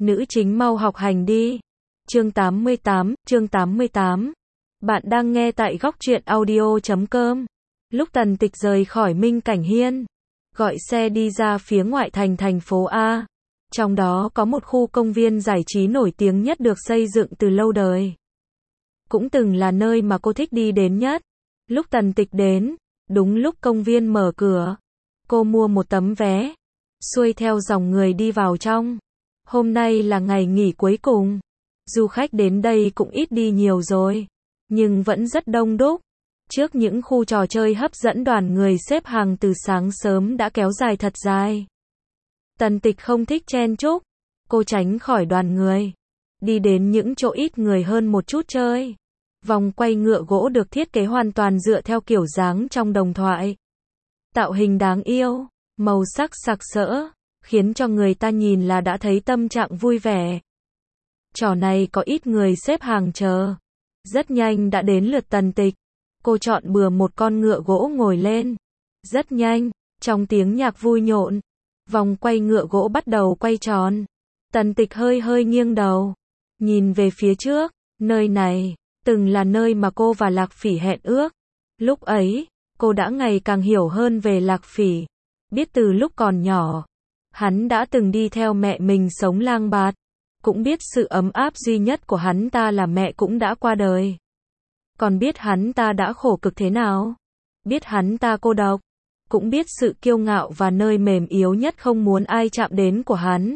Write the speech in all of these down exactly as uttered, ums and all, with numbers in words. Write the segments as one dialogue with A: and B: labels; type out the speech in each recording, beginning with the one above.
A: Nữ chính mau học hành đi. Chương tám mươi tám, chương tám mươi tám. Bạn đang nghe tại góc truyện audio chấm com. Lúc Tần Tịch rời khỏi Minh Cảnh Hiên, gọi xe đi ra phía ngoại thành thành phố A. Trong đó có một khu công viên giải trí nổi tiếng nhất được xây dựng từ lâu đời. Cũng từng là nơi mà cô thích đi đến nhất. Lúc Tần Tịch đến, đúng lúc công viên mở cửa. Cô mua một tấm vé, xuôi theo dòng người đi vào trong. Hôm nay là ngày nghỉ cuối cùng. Du khách đến đây cũng ít đi nhiều rồi, nhưng vẫn rất đông đúc. Trước những khu trò chơi hấp dẫn, đoàn người xếp hàng từ sáng sớm đã kéo dài thật dài. Tần Tịch không thích chen chúc, cô tránh khỏi đoàn người, đi đến những chỗ ít người hơn một chút chơi. Vòng quay ngựa gỗ được thiết kế hoàn toàn dựa theo kiểu dáng trong đồng thoại. Tạo hình đáng yêu, màu sắc sặc sỡ, khiến cho người ta nhìn là đã thấy tâm trạng vui vẻ. Trò này có ít người xếp hàng chờ. Rất nhanh đã đến lượt Tần Tịch. Cô chọn bừa một con ngựa gỗ ngồi lên. Rất nhanh, trong tiếng nhạc vui nhộn, vòng quay ngựa gỗ bắt đầu quay tròn. Tần Tịch hơi hơi nghiêng đầu, nhìn về phía trước. Nơi này từng là nơi mà cô và Lạc Phỉ hẹn ước. Lúc ấy, cô đã ngày càng hiểu hơn về Lạc Phỉ. Biết từ lúc còn nhỏ, hắn đã từng đi theo mẹ mình sống lang bạt. Cũng biết sự ấm áp duy nhất của hắn ta là mẹ cũng đã qua đời. Còn biết hắn ta đã khổ cực thế nào. Biết hắn ta cô độc. Cũng biết sự kiêu ngạo và nơi mềm yếu nhất không muốn ai chạm đến của hắn.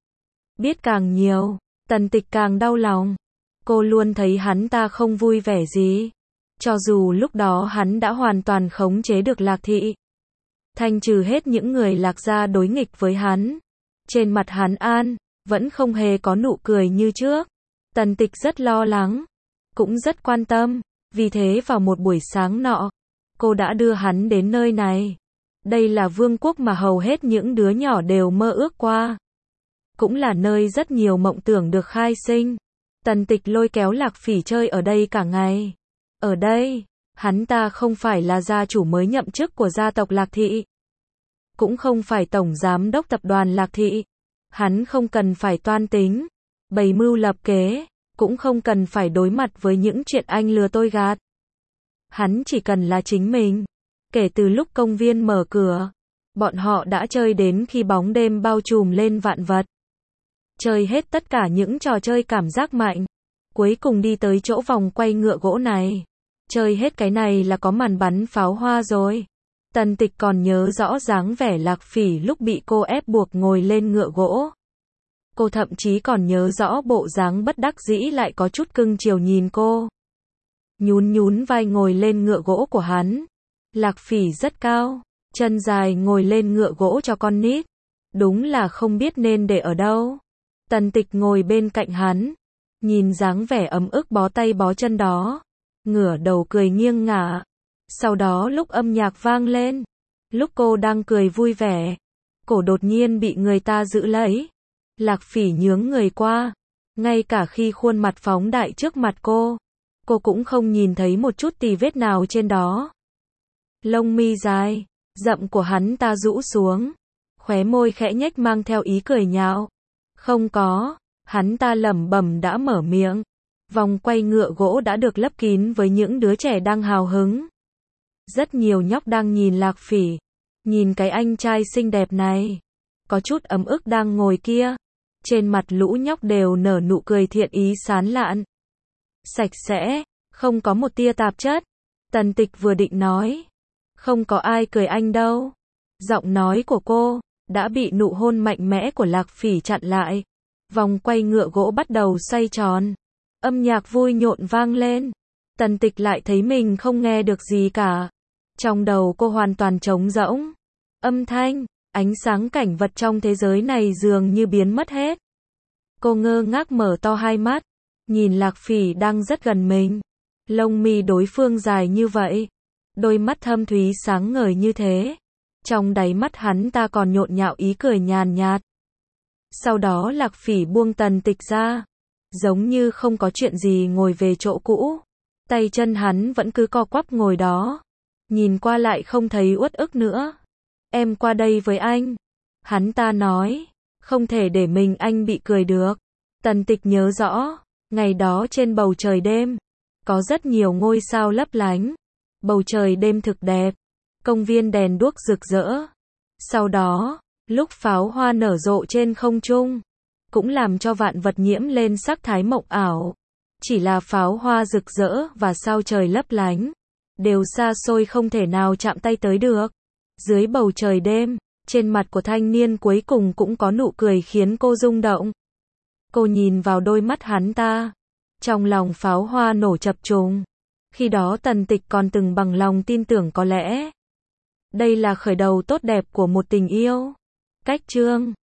A: Biết càng nhiều, Tần Tịch càng đau lòng. Cô luôn thấy hắn ta không vui vẻ gì. Cho dù lúc đó hắn đã hoàn toàn khống chế được Lạc Thị. Thanh trừ hết những người Lạc gia đối nghịch với hắn. Trên mặt hắn an, vẫn không hề có nụ cười như trước. Tần Tịch rất lo lắng, cũng rất quan tâm. Vì thế vào một buổi sáng nọ, cô đã đưa hắn đến nơi này. Đây là vương quốc mà hầu hết những đứa nhỏ đều mơ ước qua. Cũng là nơi rất nhiều mộng tưởng được khai sinh. Tần Tịch lôi kéo Lạc Phỉ chơi ở đây cả ngày. Ở đây, hắn ta không phải là gia chủ mới nhậm chức của gia tộc Lạc Thị. Cũng không phải tổng giám đốc tập đoàn Lạc Thị. Hắn không cần phải toan tính, bày mưu lập kế, cũng không cần phải đối mặt với những chuyện anh lừa tôi gạt. Hắn chỉ cần là chính mình. Kể từ lúc công viên mở cửa, bọn họ đã chơi đến khi bóng đêm bao trùm lên vạn vật. Chơi hết tất cả những trò chơi cảm giác mạnh. Cuối cùng đi tới chỗ vòng quay ngựa gỗ này. Chơi hết cái này là có màn bắn pháo hoa rồi. Tần Tịch còn nhớ rõ dáng vẻ Lạc Phỉ lúc bị cô ép buộc ngồi lên ngựa gỗ. Cô thậm chí còn nhớ rõ bộ dáng bất đắc dĩ lại có chút cưng chiều nhìn cô. Nhún nhún vai ngồi lên ngựa gỗ của hắn. Lạc Phỉ rất cao, chân dài ngồi lên ngựa gỗ cho con nít. Đúng là không biết nên để ở đâu. Tần Tịch ngồi bên cạnh hắn, nhìn dáng vẻ ấm ức bó tay bó chân đó, ngửa đầu cười nghiêng ngả. Sau đó lúc âm nhạc vang lên, lúc cô đang cười vui vẻ, cổ đột nhiên bị người ta giữ lấy. Lạc Phỉ nhướng người qua, ngay cả khi khuôn mặt phóng đại trước mặt cô, cô cũng không nhìn thấy một chút tì vết nào trên đó. Lông mi dài, rậm của hắn ta rũ xuống, khóe môi khẽ nhếch mang theo ý cười nhạo. Không có, hắn ta lẩm bẩm đã mở miệng. Vòng quay ngựa gỗ đã được lấp kín với những đứa trẻ đang hào hứng. Rất nhiều nhóc đang nhìn Lạc Phỉ, nhìn cái anh trai xinh đẹp này, có chút ấm ức đang ngồi kia. Trên mặt lũ nhóc đều nở nụ cười thiện ý sán lạn. Sạch sẽ, không có một tia tạp chất. Tần Tịch vừa định nói, không có ai cười anh đâu. Giọng nói của cô đã bị nụ hôn mạnh mẽ của Lạc Phỉ chặn lại. Vòng quay ngựa gỗ bắt đầu xoay tròn. Âm nhạc vui nhộn vang lên. Tần Tịch lại thấy mình không nghe được gì cả. Trong đầu cô hoàn toàn trống rỗng. Âm thanh, ánh sáng cảnh vật trong thế giới này dường như biến mất hết. Cô ngơ ngác mở to hai mắt, nhìn Lạc Phỉ đang rất gần mình. Lông mi đối phương dài như vậy, đôi mắt thâm thúy sáng ngời như thế. Trong đáy mắt hắn ta còn nhộn nhạo ý cười nhàn nhạt. Sau đó Lạc Phỉ buông Tần Tịch ra, giống như không có chuyện gì ngồi về chỗ cũ. Tay chân hắn vẫn cứ co quắp ngồi đó, nhìn qua lại không thấy uất ức nữa. Em qua đây với anh, hắn ta nói. Không thể để mình anh bị cười được. Tần Tịch nhớ rõ, ngày đó trên bầu trời đêm, có rất nhiều ngôi sao lấp lánh. Bầu trời đêm thực đẹp, công viên đèn đuốc rực rỡ. Sau đó, lúc pháo hoa nở rộ trên không trung, cũng làm cho vạn vật nhiễm lên sắc thái mộng ảo. Chỉ là pháo hoa rực rỡ và sao trời lấp lánh, đều xa xôi không thể nào chạm tay tới được. Dưới bầu trời đêm, trên mặt của thanh niên cuối cùng cũng có nụ cười khiến cô rung động. Cô nhìn vào đôi mắt hắn ta, trong lòng pháo hoa nổ chập trùng. Khi đó Tần Tịch còn từng bằng lòng tin tưởng có lẽ đây là khởi đầu tốt đẹp của một tình yêu. Cách chương